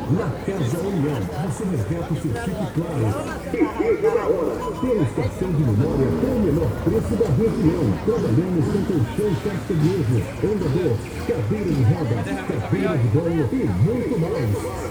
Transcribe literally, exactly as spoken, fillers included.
Na Casa União, você resgata o seu chip claro. Chega na hora. Temos cartão de memória com o menor preço da região. Trabalhamos com colchão castanheiro, andador, cadeira de roda, cadeira de banho e muito mais.